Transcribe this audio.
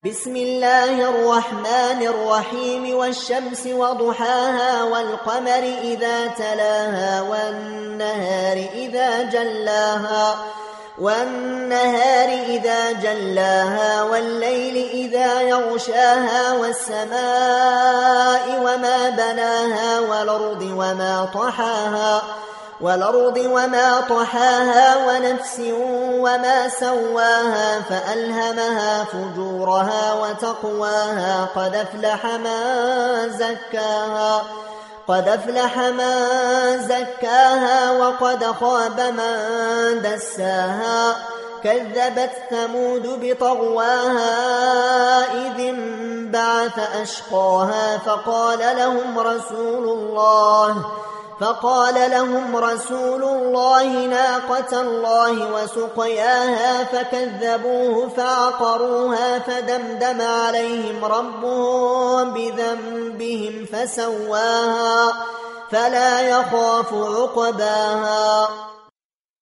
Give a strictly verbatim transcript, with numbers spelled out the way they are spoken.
بسم الله الرحمن الرحيم والشمس وضحاها والقمر إذا تلاها والنهار إذا جلاها والنهار إذا جلاها والليل إذا يغشاها والسماء وما بناها والأرض وما طحاها والأرض وما طحاها ونفس وما سواها فألهمها فجورها وتقواها قد أفلح من زكاها قد أفلح من زكاها وقد خاب من دساها كذبت ثمود بطغواها إذ انبعث أشقاها فقال لهم رسول الله فقال لهم رسول الله ناقة الله وسقياها فكذبوه فعقروها فدمدم عليهم ربهم بذنبهم فسواها فلا يخاف عقباها.